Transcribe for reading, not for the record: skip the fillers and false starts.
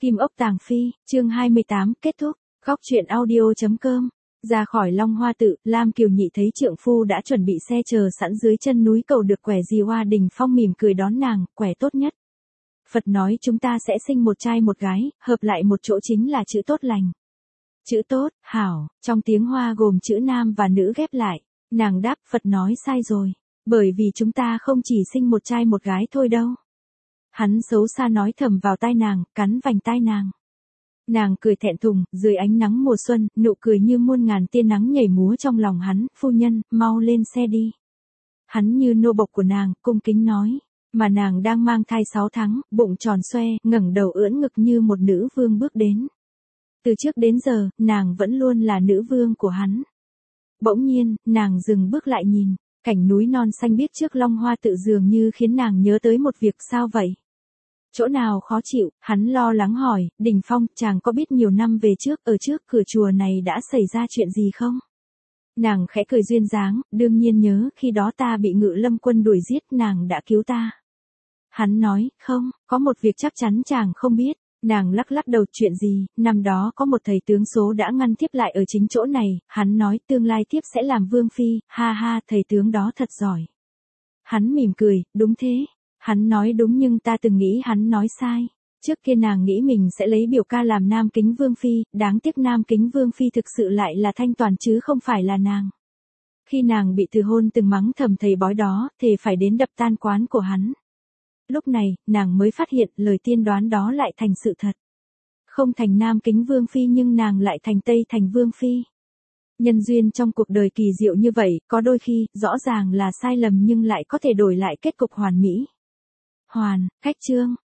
Kim ốc tàng phi, chương 28, kết thúc. Góc truyện audio.com. Ra khỏi Long Hoa Tự, Lam Kiều Nhị thấy trượng phu đã chuẩn bị xe chờ sẵn dưới chân núi cầu được quẻ Dì Hoa Đình Phong mỉm cười đón nàng, quẻ tốt nhất. Phật nói chúng ta sẽ sinh một trai một gái, hợp lại một chỗ chính là chữ tốt lành. Chữ tốt, hảo, trong tiếng Hoa gồm chữ nam và nữ ghép lại. Nàng đáp, Phật nói sai rồi. Bởi vì chúng ta không chỉ sinh một trai một gái thôi đâu. Hắn xấu xa nói thầm vào tai nàng, cắn vành tai nàng. Nàng cười thẹn thùng, dưới ánh nắng mùa xuân, nụ cười như muôn ngàn tia nắng nhảy múa trong lòng hắn, phu nhân, mau lên xe đi. Hắn như nô bộc của nàng, cung kính nói, mà nàng đang mang thai 6 tháng, bụng tròn xoe, ngẩng đầu ưỡn ngực như một nữ vương bước đến. Từ trước đến giờ, nàng vẫn luôn là nữ vương của hắn. Bỗng nhiên, nàng dừng bước lại nhìn, cảnh núi non xanh biếc trước Long Hoa Tự dường như khiến nàng nhớ tới một việc. Sao vậy? Chỗ nào khó chịu? Hắn lo lắng hỏi, Đình Phong, chàng có biết nhiều năm về trước, ở trước cửa chùa này đã xảy ra chuyện gì không? Nàng khẽ cười duyên dáng, đương nhiên nhớ, khi đó ta bị Ngự Lâm quân đuổi giết, nàng đã cứu ta. Hắn nói, không, có một việc chắc chắn chàng không biết. Nàng lắc lắc đầu, chuyện gì? Năm đó có một thầy tướng số đã ngăn thiếp lại ở chính chỗ này, hắn nói tương lai thiếp sẽ làm vương phi, ha ha, thầy tướng đó thật giỏi. Hắn mỉm cười, đúng thế. Hắn nói đúng nhưng ta từng nghĩ hắn nói sai. Trước kia nàng nghĩ mình sẽ lấy biểu ca làm Nam Kính Vương Phi, đáng tiếc Nam Kính Vương Phi thực sự lại là Thanh Toàn chứ không phải là nàng. Khi nàng bị từ hôn từng mắng thầm thầy bói đó, thề phải đến đập tan quán của hắn. Lúc này, nàng mới phát hiện lời tiên đoán đó lại thành sự thật. Không thành Nam Kính Vương Phi nhưng nàng lại thành Tây Thành Vương Phi. Nhân duyên trong cuộc đời kỳ diệu như vậy, có đôi khi, rõ ràng là sai lầm nhưng lại có thể đổi lại kết cục hoàn mỹ. Hoàn, khách chương.